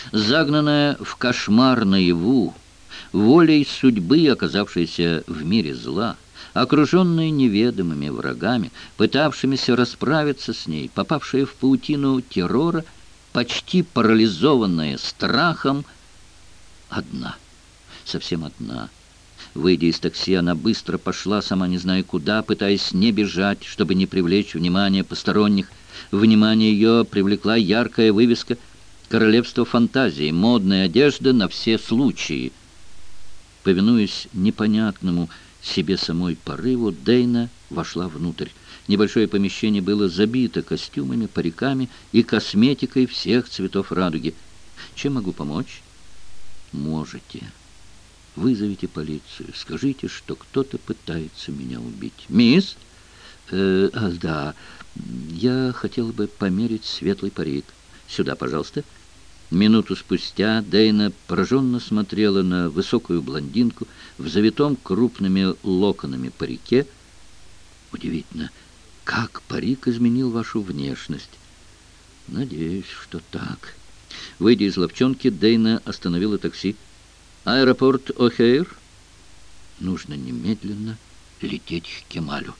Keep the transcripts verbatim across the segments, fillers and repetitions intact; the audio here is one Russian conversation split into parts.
Загнанная в кошмар наяву, волей судьбы, оказавшейся в мире зла, окруженная неведомыми врагами, пытавшимися расправиться с ней, попавшая в паутину террора, почти парализованная страхом, одна, совсем одна. Выйдя из такси, она быстро пошла, сама не зная куда, пытаясь не бежать, чтобы не привлечь внимание посторонних. Внимание ее привлекла яркая вывеска «Королевство фантазии. Модная одежда на все случаи». Повинуясь непонятному себе самой порыву, Дейна вошла внутрь. Небольшое помещение было забито костюмами, париками и косметикой всех цветов радуги. «Чем могу помочь?» «Можете. Вызовите полицию. Скажите, что кто-то пытается меня убить». «Мисс?» э, а, «Да, я хотела бы померить светлый парик. Сюда, пожалуйста». Минуту спустя Дейна пораженно смотрела на высокую блондинку в завитом крупными локонами парике. «Удивительно, как парик изменил вашу внешность». «Надеюсь, что так». Выйдя из лавчонки, Дейна остановила такси. «Аэропорт О'Хейр?» «Нужно немедленно лететь к Кемалю».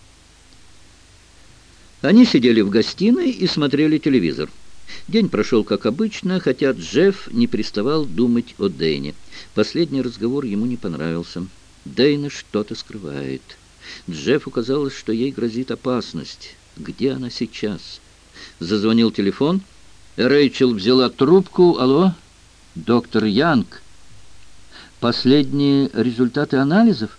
Они сидели в гостиной и смотрели телевизор. День прошел как обычно, хотя Джефф не переставал думать о Дейне. Последний разговор ему не понравился. Дейна что-то скрывает. Джеффу казалось, что ей грозит опасность. Где она сейчас? Зазвонил телефон. Рэйчел взяла трубку. «Алло, доктор Янг. Последние результаты анализов?»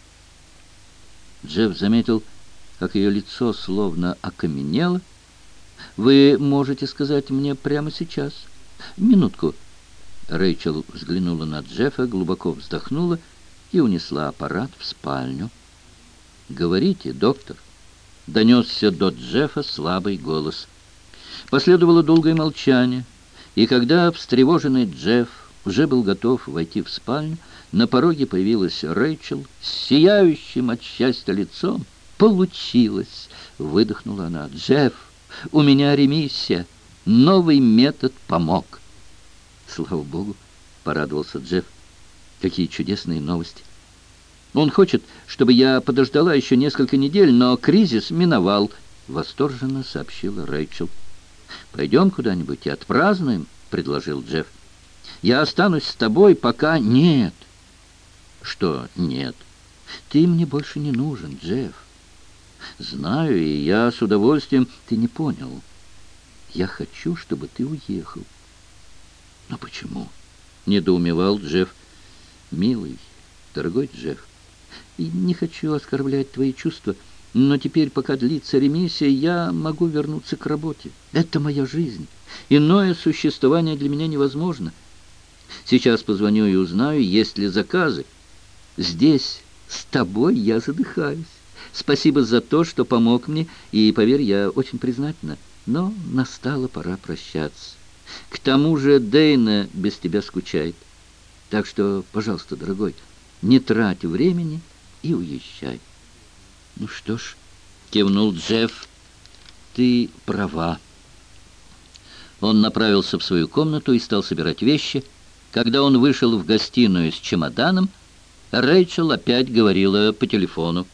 Джефф заметил, как ее лицо словно окаменело. «Вы можете сказать мне прямо сейчас?» «Минутку». Рэйчел взглянула на Джеффа, глубоко вздохнула и унесла аппарат в спальню. «Говорите, доктор», — донесся до Джеффа слабый голос. Последовало долгое молчание, и когда встревоженный Джефф уже был готов войти в спальню, на пороге появилась Рэйчел с сияющим от счастья лицом. «Получилось!» — выдохнула она. «Джефф, у меня ремиссия. Новый метод помог». «Слава Богу!» — порадовался Джефф. «Какие чудесные новости!» «Он хочет, чтобы я подождала еще несколько недель, но кризис миновал», — восторженно сообщила Рэйчел. «Пойдем куда-нибудь и отпразднуем», — предложил Джефф. «Я останусь с тобой, пока...» «Нет». «Что нет?» «Ты мне больше не нужен, Джефф». «Знаю, и я с удовольствием...» «Ты не понял. Я хочу, чтобы ты уехал». «Но почему?» — недоумевал Джефф. «Милый, дорогой Джефф, и не хочу оскорблять твои чувства, но теперь, пока длится ремиссия, я могу вернуться к работе. Это моя жизнь. Иное существование для меня невозможно. Сейчас позвоню и узнаю, есть ли заказы. Здесь с тобой я задыхаюсь. Спасибо за то, что помог мне, и, поверь, я очень признательна. Но настала пора прощаться. К тому же Дейна без тебя скучает. Так что, пожалуйста, дорогой, не трать времени и уезжай». «Ну что ж», — кивнул Джефф, — «ты права». Он направился в свою комнату и стал собирать вещи. Когда он вышел в гостиную с чемоданом, Рэйчел опять говорила по телефону.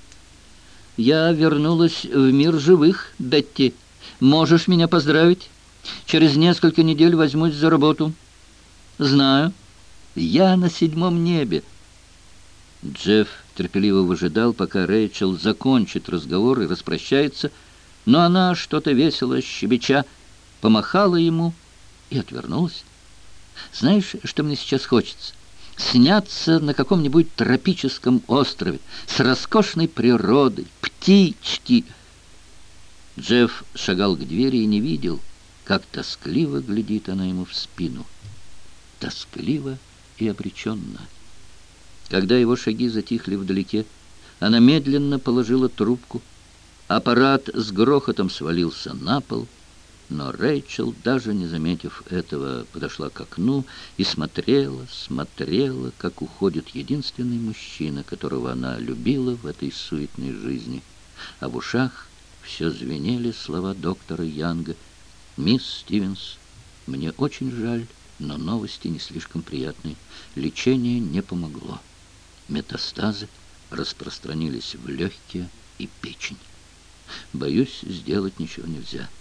«Я вернулась в мир живых, Бетти. Можешь меня поздравить? Через несколько недель возьмусь за работу». «Знаю. Я на седьмом небе». Джефф терпеливо выжидал, пока Рэйчел закончит разговор и распрощается, но она, что-то весело щебеча, помахала ему и отвернулась. «Знаешь, что мне сейчас хочется? Сняться на каком-нибудь тропическом острове с роскошной природой, птички». Джефф шагал к двери и не видел, как тоскливо глядит она ему в спину. Тоскливо и обреченно. Когда его шаги затихли вдалеке, она медленно положила трубку. Аппарат с грохотом свалился на пол, но Рэйчел, даже не заметив этого, подошла к окну и смотрела, смотрела, как уходит единственный мужчина, которого она любила в этой суетной жизни. А в ушах все звенели слова доктора Янга. «Мисс Стивенс, мне очень жаль, Но новости не слишком приятные. Лечение не помогло. Метастазы распространились в легкие и печень. Боюсь, сделать ничего нельзя.